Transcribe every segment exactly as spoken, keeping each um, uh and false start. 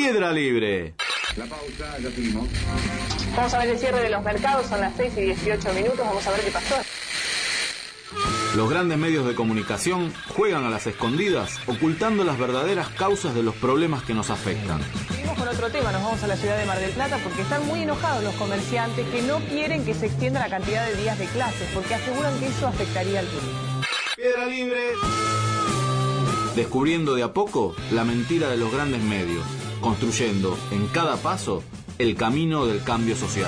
Piedra Libre. La pausa, ya seguimos. Vamos a ver el cierre de los mercados, son las seis y dieciocho minutos, vamos a ver qué pasó. Los grandes medios de comunicación juegan a las escondidas, ocultando las verdaderas causas de los problemas que nos afectan. Seguimos con otro tema, nos vamos a la ciudad de Mar del Plata porque están muy enojados los comerciantes que no quieren que se extienda la cantidad de días de clases porque aseguran que eso afectaría al turismo. Piedra Libre. Descubriendo de a poco la mentira de los grandes medios, construyendo en cada paso el camino del cambio social.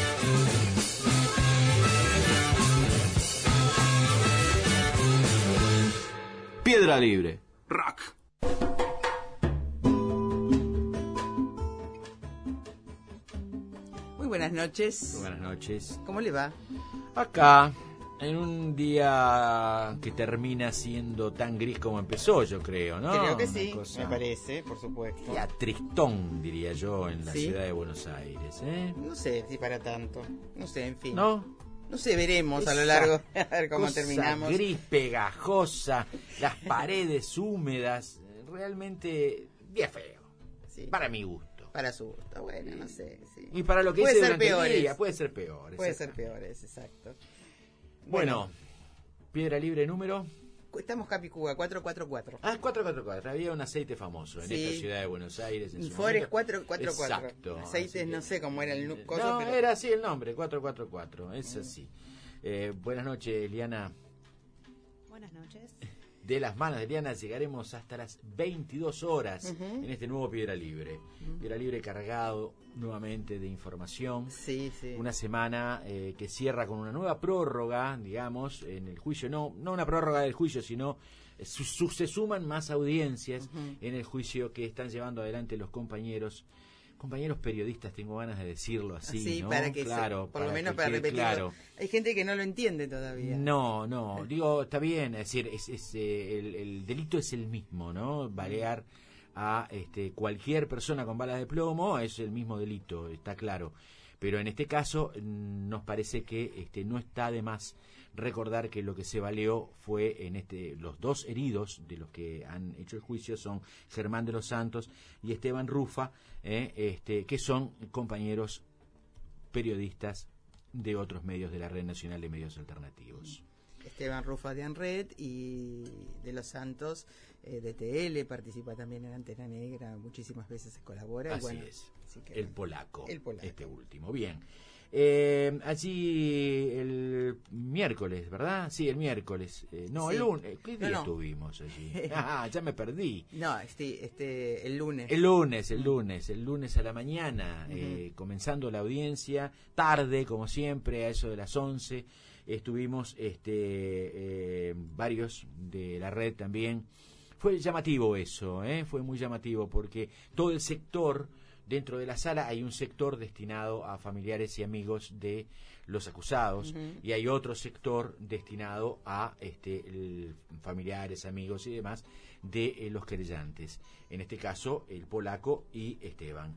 Piedra Libre. Rock. Muy buenas noches. Buenas noches. ¿Cómo le va? Acá, en un día que termina siendo tan gris como empezó, yo creo, ¿no? Creo que Una sí, cosa me parece, por supuesto. ya tristón, diría yo, en la ¿Sí? ciudad de Buenos Aires, ¿eh? No sé si para tanto. No sé, en fin. ¿No? No sé, veremos a lo Esa largo, a ver cómo cosa terminamos. Gris, pegajosa, las paredes húmedas, realmente día feo, Sí, para mi gusto. para su gusto. Bueno, no sé. Sí. Y para lo que Puede hice ser durante el peores. día, puede ser peor. Puede exacto. ser peores, exacto. Bueno, Piedra Libre número... Estamos Capicúa, cuatro cuatro cuatro. Ah, cuatro cuatro cuatro. Había un aceite famoso en Sí. esta ciudad de Buenos Aires. En su Forest momento. cuatro cuatro cuatro. Exacto. Aceites, así que- no sé cómo era el nu- eh, coso, No, pero- era así el nombre, cuatro cuatro cuatro. Es así. Eh, buenas noches, Liana. Buenas noches. De las manos de Liana llegaremos hasta las veintidós horas Ujú. en este nuevo Piedra Libre. Piedra Libre cargado nuevamente de información. Sí, sí. Una semana eh, que cierra con una nueva prórroga, digamos, en el juicio, no no una prórroga del juicio, sino eh, su- su- se suman más audiencias Ujú. en el juicio que están llevando adelante los compañeros, compañeros periodistas, tengo ganas de decirlo así, Así, ¿no? para que claro, se, por lo para menos que para quede repetirlo. claro. Hay gente que no lo entiende todavía. No, no, digo, está bien, es decir, es, es, eh, el, el delito es el mismo, ¿no? Balear a este, cualquier persona con balas de plomo es el mismo delito, está claro. Pero en este caso mm, nos parece que este, no está de más recordar que lo que se baleó fue en este los dos heridos de los que han hecho el juicio son Germán de los Santos y Esteban Rufa, eh, este, que son compañeros periodistas de otros medios de la Red Nacional de Medios Alternativos. Esteban Rufa de ANRED y de los Santos eh, de T L, participa también en Antena Negra, muchísimas veces se colabora. y Así bueno, es, así que, el bueno, polaco, el polaco. este último. Bien, eh, allí el miércoles, ¿verdad? Sí, el miércoles. Eh, no, Sí. el lunes. ¿Qué No, día no. estuvimos allí? Ah, ya me perdí. No, este, este, el lunes. El lunes, el lunes, el lunes a la mañana, eh, comenzando la audiencia, tarde, como siempre, a eso de las once, estuvimos este, eh, varios de la red también. Fue llamativo eso, ¿eh? Fue muy llamativo porque todo el sector, dentro de la sala hay un sector destinado a familiares y amigos de los acusados, Ujú. y hay otro sector destinado a este, el- familiares, amigos y demás de eh, los querellantes, en este caso el polaco y Esteban.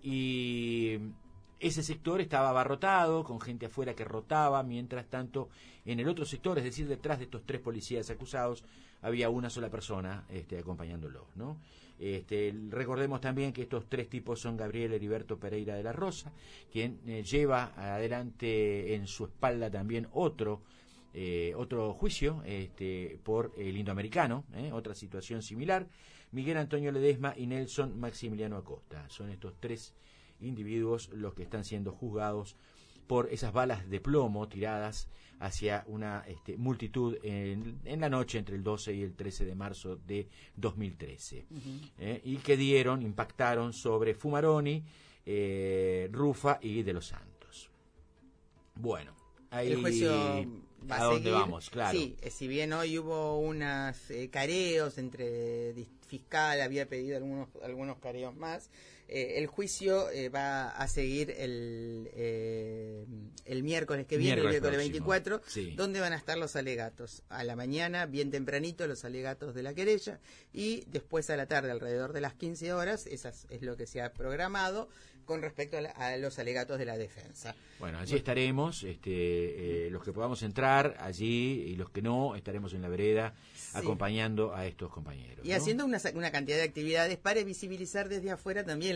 Y ese sector estaba abarrotado, con gente afuera que rotaba, mientras tanto en el otro sector, es decir, detrás de estos tres policías acusados, había una sola persona este, acompañándolos, ¿no? Este, recordemos también que estos tres tipos son Gabriel Heriberto Pereira de la Rosa, quien eh, lleva adelante en su espalda también otro eh, otro juicio este, por el indoamericano, eh, otra situación similar, Miguel Antonio Ledesma y Nelson Maximiliano Acosta. Son estos tres individuos los que están siendo juzgados por esas balas de plomo tiradas hacia una este, multitud en, en la noche entre el doce y el trece de marzo de dos mil trece, Ujú. eh, y que dieron, impactaron sobre Fumaroni, eh, Rufa y De los Santos. Bueno, ahí El juicio va a a dónde seguir. vamos, claro. Sí, eh, si bien hoy hubo unos eh, careos entre dis- fiscal, había pedido algunos algunos careos más, eh, el juicio eh, va a seguir el eh, el miércoles que viene, Miércoles el miércoles próximo, veinticuatro, sí. donde van a estar los alegatos. A la mañana, bien tempranito, los alegatos de la querella, y después a la tarde, alrededor de las quince horas, esas es lo que se ha programado con respecto a, la- a los alegatos de la defensa. Bueno, allí estaremos, este, eh, los que podamos entrar allí y los que no, estaremos en la vereda Sí. acompañando a estos compañeros. Y ¿no? haciendo una, una cantidad de actividades para visibilizar desde afuera también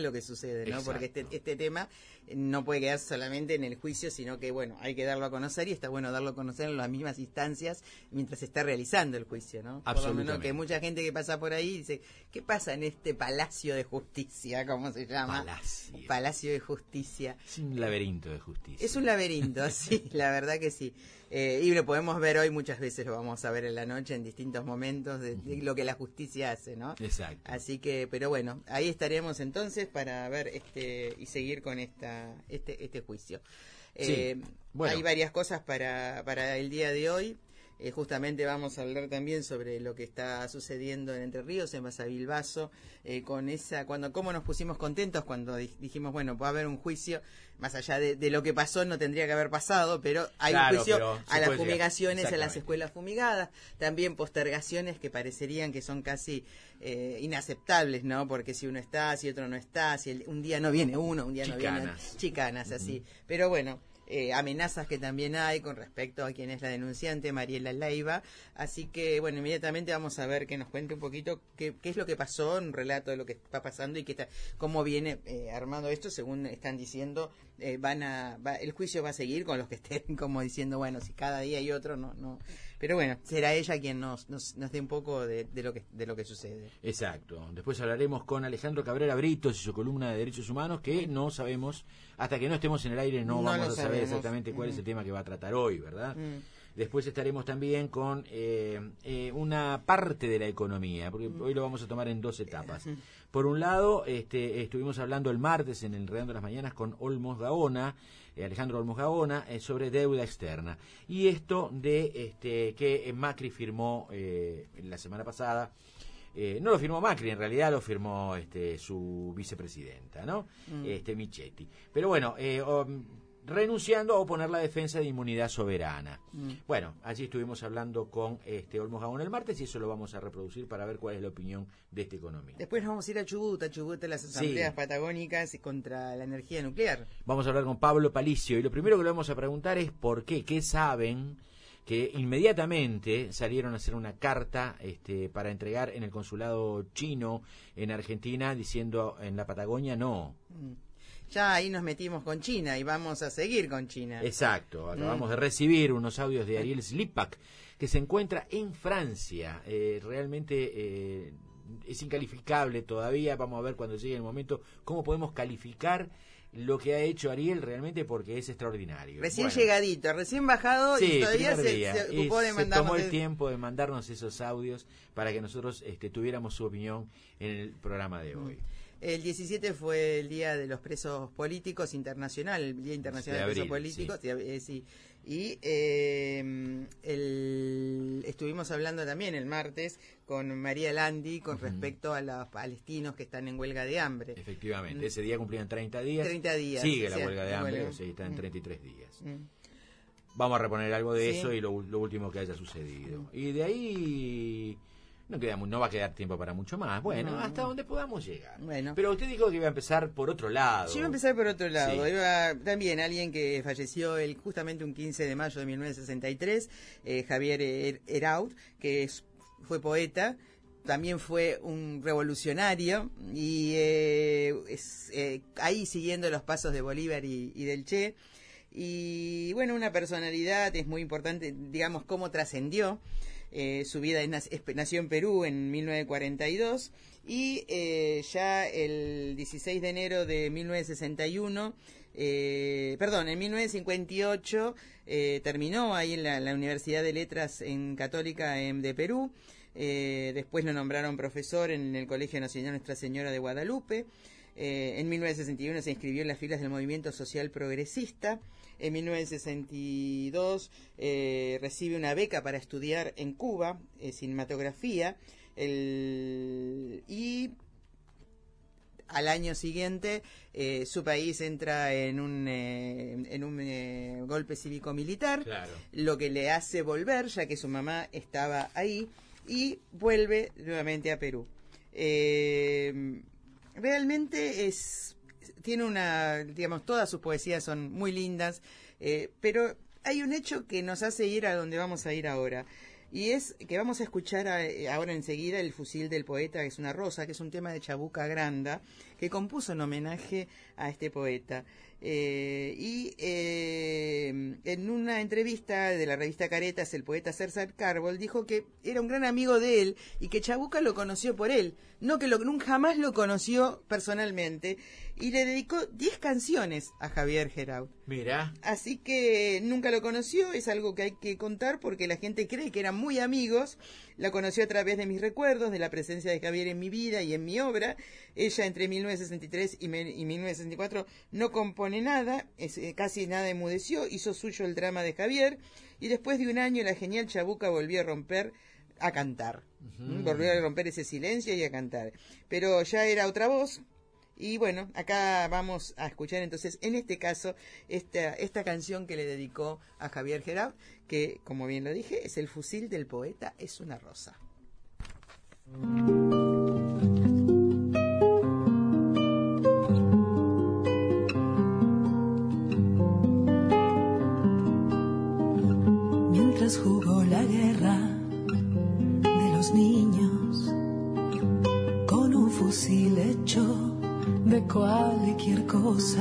lo que sucede, ¿no? Exacto. Porque este, este tema no puede quedar solamente en el juicio, sino que, bueno, hay que darlo a conocer y está bueno darlo a conocer en las mismas instancias mientras se está realizando el juicio, ¿no? Por lo menos que mucha gente que pasa por ahí dice, ¿qué pasa en este Palacio de Justicia? ¿Cómo se llama? Palacio. Palacio de Justicia. Es un laberinto de justicia. Es un laberinto, sí, la verdad que sí. Eh, y lo podemos ver hoy, muchas veces lo vamos a ver en la noche, en distintos momentos, de, de lo que la justicia hace, ¿no? Exacto. Así que, pero bueno, ahí estaremos entonces para ver este y seguir con esta este este juicio. Eh, Sí, bueno. Hay varias cosas para, para el día de hoy. Eh, justamente vamos a hablar también sobre lo que está sucediendo en Entre Ríos, en Basavilbaso, eh, con esa, cuando, cómo nos pusimos contentos cuando di- dijimos, bueno, va a haber un juicio, más allá de, de lo que pasó, no tendría que haber pasado, pero hay Claro, un juicio pero a se las puede llegar. fumigaciones, a las Exactamente. escuelas fumigadas, también postergaciones que parecerían que son casi eh, inaceptables, ¿no? Porque si uno está, si otro no está, si el- un día no viene uno, un día no viene Chicanas. chicanas, así. Pero bueno, eh, amenazas que también hay con respecto a quién es la denunciante, Mariela Leiva. Así que, bueno, inmediatamente vamos a ver que nos cuente un poquito qué, qué es lo que pasó, un relato de lo que está pasando y qué está, cómo viene eh, armando esto. Según están diciendo, eh, van a, va, el juicio va a seguir con los que estén como diciendo, bueno, si cada día hay otro, no, no. Pero bueno, será ella quien nos, nos, nos dé un poco de, de lo que de lo que sucede. Exacto. Después hablaremos con Alejandro Cabrera Britos y su columna de Derechos Humanos, que no sabemos, hasta que no estemos en el aire, no, No vamos lo a saber sabemos. exactamente cuál Mm. es el tema que va a tratar hoy, ¿verdad? Mm. Después estaremos también con eh, eh, una parte de la economía, porque Mm. hoy lo vamos a tomar en dos etapas. Por un lado, este, estuvimos hablando el martes en el Redando las Mañanas con Olmos Gaona, eh, Alejandro Olmos Gaona, eh, sobre deuda externa. Y esto de este, que Macri firmó eh, la semana pasada. Eh, no lo firmó Macri, en realidad lo firmó este, su vicepresidenta, ¿no? Mm. Este, Michetti. Pero bueno, eh, um, renunciando a oponer la defensa de inmunidad soberana. Mm. Bueno, allí estuvimos hablando con este Olmos Gaona el martes y eso lo vamos a reproducir para ver cuál es la opinión de este economista. Después nos vamos a ir a Chubut, a Chubut a las asambleas patagónicas contra la energía nuclear. Vamos a hablar con Pablo Palicio y lo primero que le vamos a preguntar es por qué, qué saben que inmediatamente salieron a hacer una carta este, para entregar en el consulado chino en Argentina diciendo en la Patagonia no. Mm. Ya ahí nos metimos con China y vamos a seguir con China. Exacto, acabamos de recibir unos audios de Ariel Slipak, que se encuentra en Francia. Eh, realmente eh, es incalificable todavía, vamos a ver cuando llegue el momento cómo podemos calificar lo que ha hecho Ariel realmente porque es extraordinario. Recién Bueno, llegadito, recién bajado sí, y todavía primer se, día. se Y ocupó de se mandarnos... tomó el de- tiempo de mandarnos esos audios para que nosotros este, tuviéramos su opinión en el programa de hoy. El diecisiete fue el Día de los Presos Políticos Internacional, el Día Internacional De de, Presos abril, Políticos. Sí. eh, sí. Y eh, el, estuvimos hablando también el martes con María Landi con Ujú. respecto a los palestinos que están en huelga de hambre. Efectivamente, Mm. ese día cumplían treinta días. treinta días. Sigue o la sea, huelga de la hambre, huelga. o sea, está en Mm. treinta y tres días. Mm. Vamos a reponer algo de Sí. eso y lo, lo último que haya sucedido. Y de ahí no queda mu- no va a quedar tiempo para mucho más. Bueno, No. hasta donde podamos llegar. Bueno. Pero usted dijo que iba a empezar por otro lado. Yo iba a empezar por otro lado. Sí. Iba también alguien que falleció el, justamente un quince de mayo de mil novecientos sesenta y tres, eh, Javier Er- Eraut, que es- fue poeta, también fue un revolucionario y eh, es, eh, ahí siguiendo los pasos de Bolívar y, y del Che. Y bueno, una personalidad, es muy importante, digamos, cómo trascendió. Eh, su vida en, es- nació en Perú en mil novecientos cuarenta y dos y eh, ya el dieciséis de enero de mil novecientos sesenta y uno, eh, perdón, en mil novecientos cincuenta y ocho eh, terminó ahí en la, la Universidad de Letras en Católica em, de Perú. Eh, después lo nombraron profesor en el Colegio Nacional Nuestra Señora de Guadalupe. Eh, en mil novecientos sesenta y uno se inscribió en las filas del Movimiento Social Progresista. En mil novecientos sesenta y dos eh, recibe una beca para estudiar en Cuba, eh, cinematografía, el, y al año siguiente eh, su país entra en un, eh, en un eh, golpe cívico-militar, Claro. lo que le hace volver, ya que su mamá estaba ahí, y vuelve nuevamente a Perú. Eh, realmente es tiene una, digamos, todas sus poesías son muy lindas, eh, pero hay un hecho que nos hace ir a donde vamos a ir ahora. y es que vamos a escuchar a, ahora enseguida El fusil del poeta, que es una rosa, que es un tema de Chabuca Granda, que compuso en homenaje a este poeta. Eh, y eh, en una entrevista de la revista Caretas, el poeta César Carbol dijo que era un gran amigo de él y que Chabuca lo conoció por él, no que lo, nunca jamás lo conoció personalmente, y le dedicó diez canciones a Javier Geraud. Mira. Así que nunca lo conoció, es algo que hay que contar porque la gente cree que eran muy amigos. La conoció a través de mis recuerdos, de la presencia de Javier en mi vida y en mi obra. Ella entre mil novecientos sesenta y tres y, me, y mil novecientos sesenta y cuatro no compone nada, es, eh, casi nada enmudeció, hizo suyo el drama de Javier, y después de un año la genial Chabuca volvió a romper a cantar. Uh-huh. Volvió a romper ese silencio y a cantar. Pero ya era otra voz. Y bueno, acá vamos a escuchar entonces, en este caso, esta, esta canción que le dedicó a Javier Geraud, que, como bien lo dije, es El fusil del poeta, es una rosa. Mientras jugó la guerra de los niños con un fusil hecho de cualquier cosa,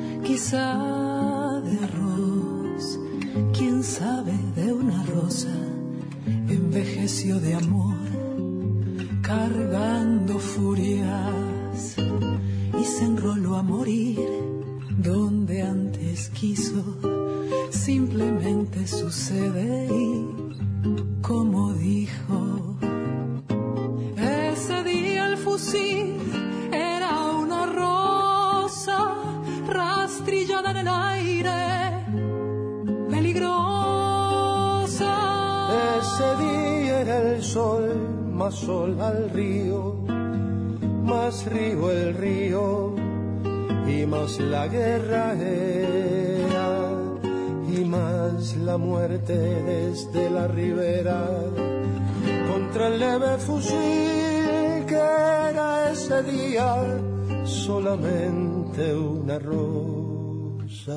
quizá de arroz, quién sabe, de una rosa, envejeció de amor, cargando furias, y se enroló a morir donde antes quiso. Simplemente sucede y, como dijo, ese día el fusil era una rosa rastrillada en el aire, peligrosa. Ese día era el sol, más sol al río, más río el río, y más la guerra era, y más la muerte desde la ribera, contra el leve fusil que era ese día solamente una rosa.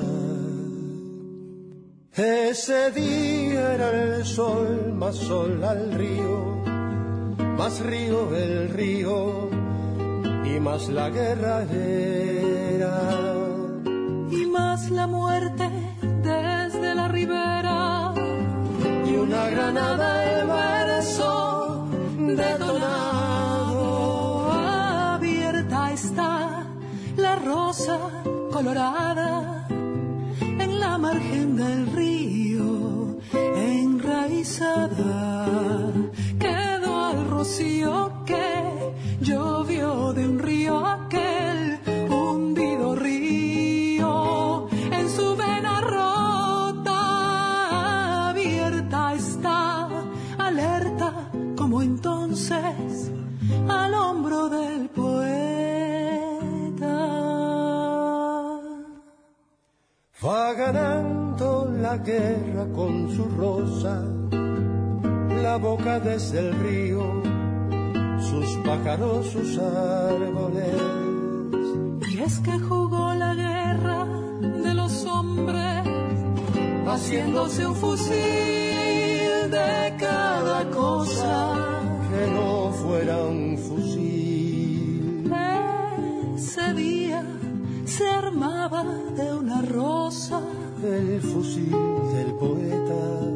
Ese día era el sol, más sol al río, más río el río, y más la guerra era, y más la muerte desde la ribera, y una granada de verso detonado. Abierta está la rosa colorada en la margen del río, enraizada quedó al rocío que llovió de un río aquel hundido río. En su vena rota abierta está, alerta como entonces al hombro del poeta. Va ganando la guerra con su rosa, la boca desde el río, sus pájaros, sus árboles. Y es que jugó la guerra de los hombres, haciéndose un fusil de cada cosa que no fuera un fusil. Ese día se armaba de una rosa el fusil del poeta.